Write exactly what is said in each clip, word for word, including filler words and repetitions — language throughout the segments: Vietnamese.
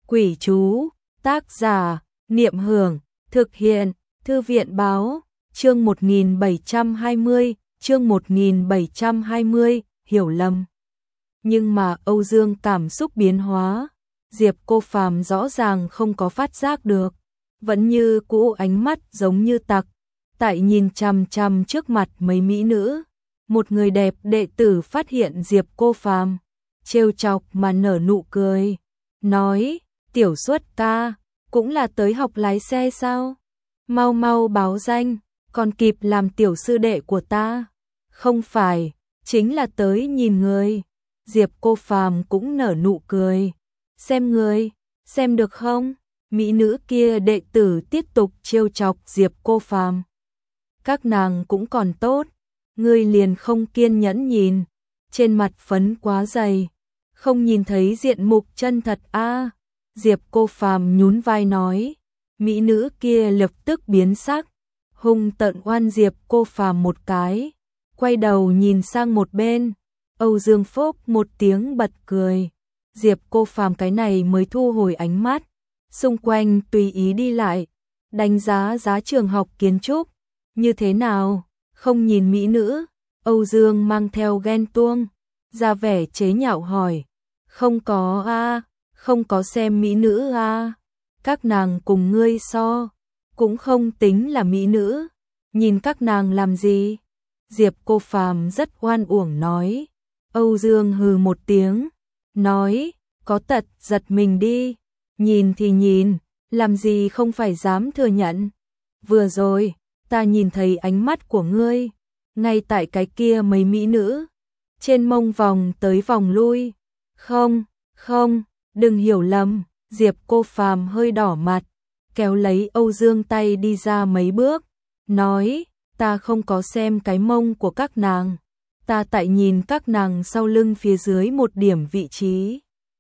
Quỷ chú, tác giả, Niệm Hưởng, thực hiện, Thư viện báo, chương một nghìn bảy trăm hai mươi, chương một nghìn bảy trăm hai mươi, hiểu lầm. Nhưng mà Âu Dương cảm xúc biến hóa, Diệp Cô Phàm rõ ràng không có phát giác được, vẫn như cũ ánh mắt giống như tặc, tại nhìn chằm chằm trước mặt mấy mỹ nữ. Một người đẹp đệ tử phát hiện Diệp Cô Phàm, trêu chọc mà nở nụ cười, nói: "Tiểu Xuất ca, cũng là tới học lái xe sao? Mau mau báo danh, còn kịp làm tiểu sư đệ của ta." "Không phải, chính là tới nhìn người." Diệp Cô Phàm cũng nở nụ cười. "Xem người, xem được không?" Mỹ nữ kia đệ tử tiếp tục trêu chọc Diệp Cô Phàm. "Các nàng cũng còn tốt, ngươi liền không kiên nhẫn nhìn, trên mặt phấn quá dày, không nhìn thấy diện mục chân thật a." À. Diệp Cô Phàm nhún vai nói. Mỹ nữ kia lập tức biến sắc, hung tợn oan Diệp Cô Phàm một cái, quay đầu nhìn sang một bên. Âu Dương Phúc một tiếng bật cười. Diệp Cô Phàm cái này mới thu hồi ánh mắt, xung quanh tùy ý đi lại, đánh giá giá trường học kiến trúc. "Như thế nào, không nhìn mỹ nữ?" Âu Dương mang theo ghen tuông, ra vẻ chế nhạo hỏi. "Không có a, à, không có xem mỹ nữ a, à. Các nàng cùng ngươi so, cũng không tính là mỹ nữ, nhìn các nàng làm gì?" Diệp Cô Phàm rất oan uổng nói. Âu Dương hừ một tiếng, nói: "Có tật giật mình đi, nhìn thì nhìn, làm gì không phải dám thừa nhận. Vừa rồi, ta nhìn thấy ánh mắt của ngươi, ngay tại cái kia mấy mỹ nữ, trên mông vòng tới vòng lui. Không, không, đừng hiểu lầm." Diệp Cô Phàm hơi đỏ mặt, kéo lấy Âu Dương tay đi ra mấy bước, nói: "Ta không có xem cái mông của các nàng, ta tại nhìn các nàng sau lưng phía dưới một điểm vị trí.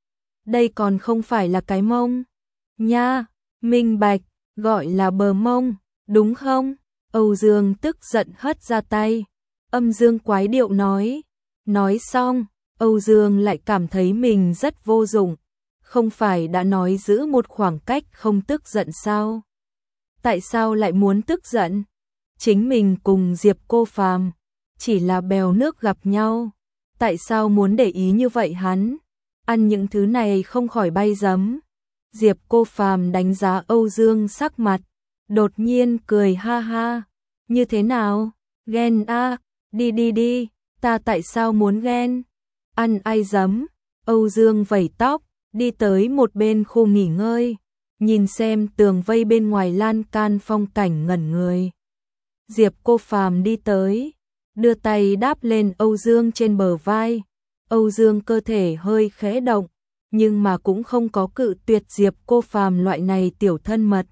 Đây còn không phải là cái mông nha, minh bạch, gọi là bờ mông, đúng không?" Âu Dương tức giận hất ra tay, âm dương quái điệu nói. Nói xong, Âu Dương lại cảm thấy mình rất vô dụng. Không phải đã nói giữ một khoảng cách không tức giận sao? Tại sao lại muốn tức giận? Chính mình cùng Diệp Cô Phàm chỉ là bèo nước gặp nhau, tại sao muốn để ý như vậy hắn? Ăn những thứ này không khỏi bay giấm. Diệp Cô Phàm đánh giá Âu Dương sắc mặt, đột nhiên cười ha ha. "Như thế nào? Ghen a? À? Đi đi đi, ta tại sao muốn ghen? Ăn ai giấm?" Âu Dương vẩy tóc, đi tới một bên khu nghỉ ngơi, nhìn xem tường vây bên ngoài lan can phong cảnh ngẩn người. Diệp Cô Phàm đi tới, đưa tay đáp lên Âu Dương trên bờ vai. Âu Dương cơ thể hơi khẽ động, nhưng mà cũng không có cự tuyệt Diệp Cô Phàm loại này tiểu thân mật.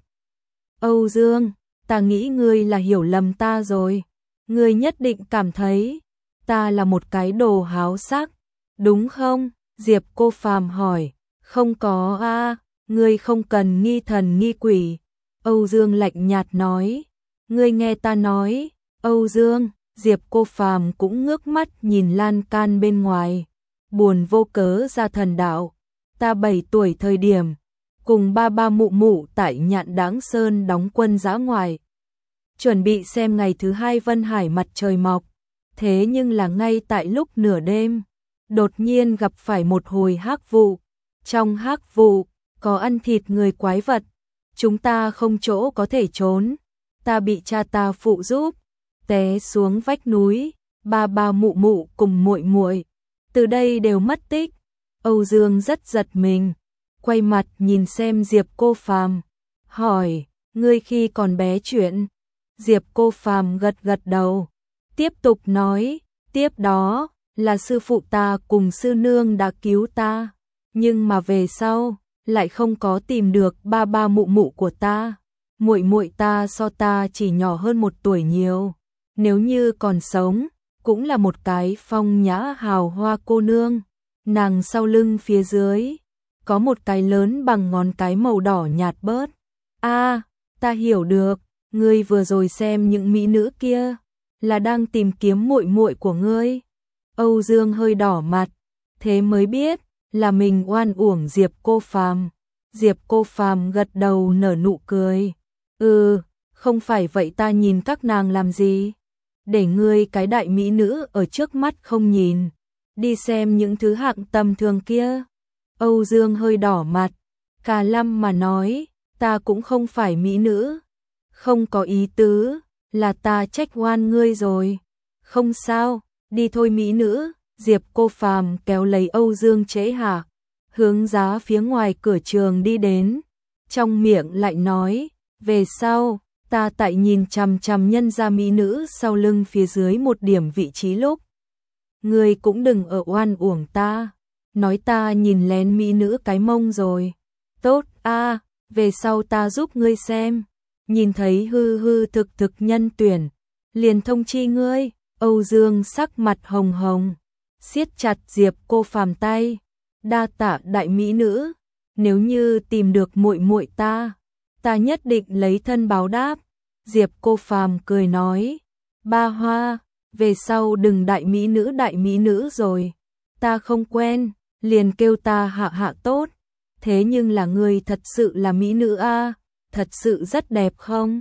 "Âu Dương, ta nghĩ ngươi là hiểu lầm ta rồi. Ngươi nhất định cảm thấy ta là một cái đồ háo sắc, đúng không?" Diệp Cô Phàm hỏi. "Không có a, à, ngươi không cần nghi thần nghi quỷ." Âu Dương lạnh nhạt nói. "Ngươi nghe ta nói." Âu Dương, Diệp Cô Phàm cũng ngước mắt nhìn lan can bên ngoài, buồn vô cớ ra thần đạo. "Ta bảy tuổi thời điểm, cùng ba ba mụ mụ tại Nhạn Đáng Sơn đóng quân dã ngoại, chuẩn bị xem ngày thứ hai Vân Hải mặt trời mọc. Thế nhưng là ngay tại lúc nửa đêm, đột nhiên gặp phải một hồi hắc vụ. Trong hắc vụ, có ăn thịt người quái vật. Chúng ta không chỗ có thể trốn. Ta bị cha ta phụ giúp, té xuống vách núi, ba ba mụ mụ cùng muội muội từ đây đều mất tích." Âu Dương rất giật mình, quay mặt nhìn xem Diệp Cô Phàm, hỏi: "Ngươi khi còn bé chuyện?" Diệp Cô Phàm gật gật đầu, tiếp tục nói: "Tiếp đó là sư phụ ta cùng sư nương đã cứu ta, nhưng mà về sau lại không có tìm được ba ba mụ mụ của ta. Muội muội ta so ta chỉ nhỏ hơn một tuổi nhiều, nếu như còn sống, cũng là một cái phong nhã hào hoa cô nương. Nàng sau lưng phía dưới có một cái lớn bằng ngón cái màu đỏ nhạt bớt." "A, à, ta hiểu được, ngươi vừa rồi xem những mỹ nữ kia là đang tìm kiếm muội muội của ngươi." Âu Dương hơi đỏ mặt, thế mới biết là mình oan uổng Diệp Cô Phàm. Diệp Cô Phàm gật đầu nở nụ cười. Ừ, không phải vậy ta nhìn các nàng làm gì? Để ngươi cái đại mỹ nữ ở trước mắt không nhìn, đi xem những thứ hạng tầm thường kia. Âu Dương hơi đỏ mặt, cà lăm mà nói, ta cũng không phải mỹ nữ. Không có ý tứ, là ta trách oan ngươi rồi. Không sao, đi thôi mỹ nữ. Diệp Cô Phàm kéo lấy Âu Dương Chế Hạ, hướng ra phía ngoài cửa trường đi đến. Trong miệng lại nói, về sau, ta tại nhìn chằm chằm nhân gia mỹ nữ sau lưng phía dưới một điểm vị trí lúc. Ngươi cũng đừng ở oan uổng ta, nói ta nhìn lén mỹ nữ cái mông rồi. Tốt a, về sau ta giúp ngươi xem, nhìn thấy hư hư thực thực nhân tuyển, liền thông chi ngươi. Âu Dương sắc mặt hồng hồng, siết chặt Diệp Cô Phàm tay, đa tạ đại mỹ nữ, nếu như tìm được muội muội ta, ta nhất định lấy thân báo đáp. Diệp Cô Phàm cười nói, Ba Hoa, về sau đừng đại mỹ nữ đại mỹ nữ rồi, ta không quen, liền kêu ta Hạ Hạ tốt. Thế nhưng là ngươi thật sự là mỹ nữ a, thật sự rất đẹp không?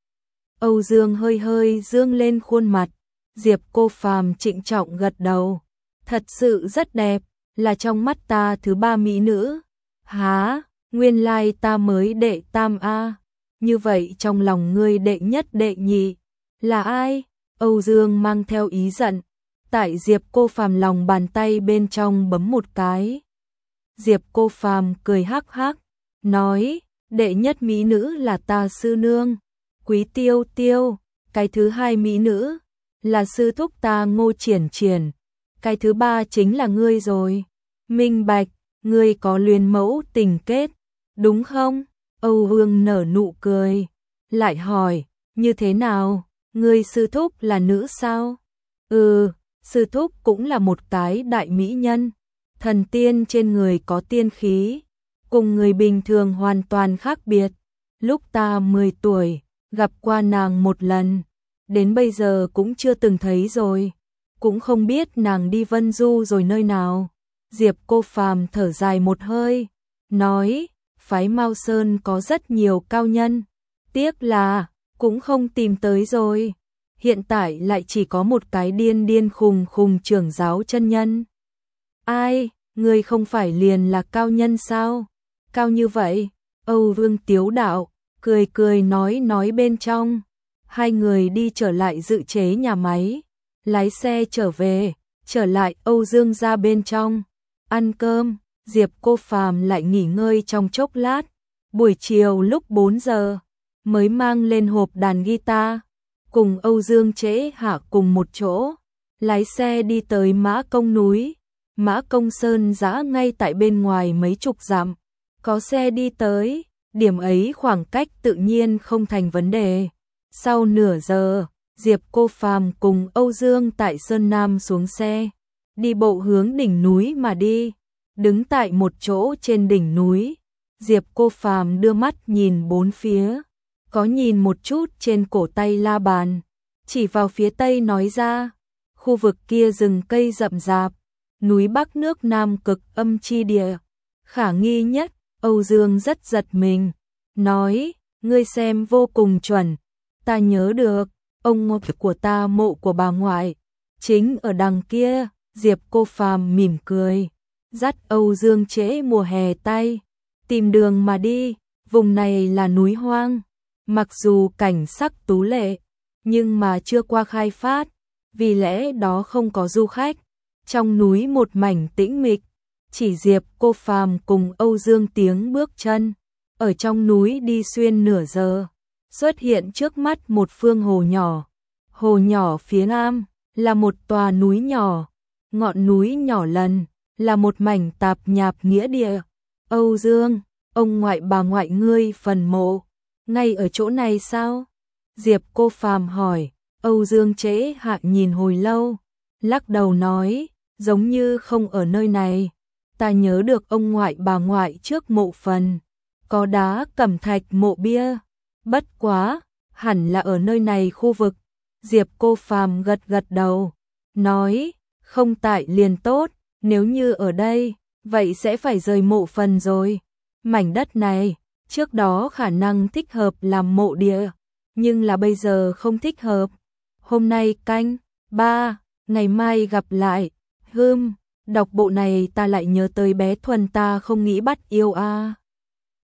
Âu Dương hơi hơi dương lên khuôn mặt. Diệp Cô Phàm trịnh trọng gật đầu, thật sự rất đẹp, là trong mắt ta thứ ba mỹ nữ. Há, nguyên lai ta mới đệ tam a, như vậy trong lòng ngươi đệ nhất đệ nhị là ai? Âu Dương mang theo ý giận, tại Diệp Cô Phàm lòng bàn tay bên trong bấm một cái. Diệp Cô Phàm cười hắc hắc, nói, đệ nhất mỹ nữ là ta sư nương, Quý Tiêu Tiêu, cái thứ hai mỹ nữ là sư thúc ta Ngô Triển Triển, cái thứ ba chính là ngươi rồi. Minh bạch, ngươi có luyến mẫu tình kết, đúng không? Âu Vương nở nụ cười, lại hỏi, như thế nào, ngươi sư thúc là nữ sao? Ừ, sư thúc cũng là một cái đại mỹ nhân, thần tiên trên người có tiên khí, cùng người bình thường hoàn toàn khác biệt. Lúc ta mười tuổi, gặp qua nàng một lần, đến bây giờ cũng chưa từng thấy rồi, cũng không biết nàng đi Vân Du rồi nơi nào. Diệp Cô Phàm thở dài một hơi, nói, phái Mao Sơn có rất nhiều cao nhân, tiếc là cũng không tìm tới rồi, hiện tại lại chỉ có một cái điên điên khùng khùng trưởng giáo chân nhân. Ai, ngươi không phải liền là cao nhân sao? Cao như vậy? Âu Vương tiếu đạo, cười cười nói nói bên trong. Hai người đi trở lại dự chế nhà máy, lái xe trở về, trở lại Âu Dương ra bên trong, ăn cơm. Diệp Cô Phàm lại nghỉ ngơi trong chốc lát, buổi chiều lúc bốn giờ mới mang lên hộp đàn guitar, cùng Âu Dương Chế Hạ cùng một chỗ, lái xe đi tới Mã Công núi. Mã Công Sơn giã ngay tại bên ngoài mấy chục dặm, có xe đi tới, điểm ấy khoảng cách tự nhiên không thành vấn đề. Sau nửa giờ, Diệp Cô Phàm cùng Âu Dương tại Sơn Nam xuống xe, đi bộ hướng đỉnh núi mà đi. Đứng tại một chỗ trên đỉnh núi, Diệp Cô Phàm đưa mắt nhìn bốn phía, có nhìn một chút trên cổ tay la bàn, chỉ vào phía tây nói ra, khu vực kia rừng cây rậm rạp, núi Bắc nước Nam cực âm chi địa, khả nghi nhất. Âu Dương rất giật mình, nói, ngươi xem vô cùng chuẩn, ta nhớ được, ông ngoại của ta mộ của bà ngoại, chính ở đằng kia. Diệp Cô Phàm mỉm cười, dắt Âu Dương Chế mùa hè tay, tìm đường mà đi. Vùng này là núi hoang, mặc dù cảnh sắc tú lệ, nhưng mà chưa qua khai phát, vì lẽ đó không có du khách. Trong núi một mảnh tĩnh mịch, chỉ Diệp Cô Phàm cùng Âu Dương tiếng bước chân, ở trong núi đi xuyên nửa giờ, xuất hiện trước mắt một phương hồ nhỏ. Hồ nhỏ phía nam là một tòa núi nhỏ, ngọn núi nhỏ lần là một mảnh tạp nhạp nghĩa địa. Âu Dương, ông ngoại bà ngoại ngươi phần mộ ngay ở chỗ này sao? Diệp Cô Phàm hỏi. Âu Dương Chế Hạ nhìn hồi lâu, lắc đầu nói, giống như không ở nơi này. Ta nhớ được ông ngoại bà ngoại trước mộ phần có đá cẩm thạch mộ bia, bất quá hẳn là ở nơi này khu vực. Diệp Cô Phàm gật gật đầu, nói, không tại liền tốt, nếu như ở đây, vậy sẽ phải rời mộ phần rồi. Mảnh đất này, trước đó khả năng thích hợp làm mộ địa, nhưng là bây giờ không thích hợp. Hôm nay canh ba, ngày mai gặp lại. Hưm, đọc bộ này ta lại nhớ tới bé Thuần ta không nghĩ bắt yêu a. À.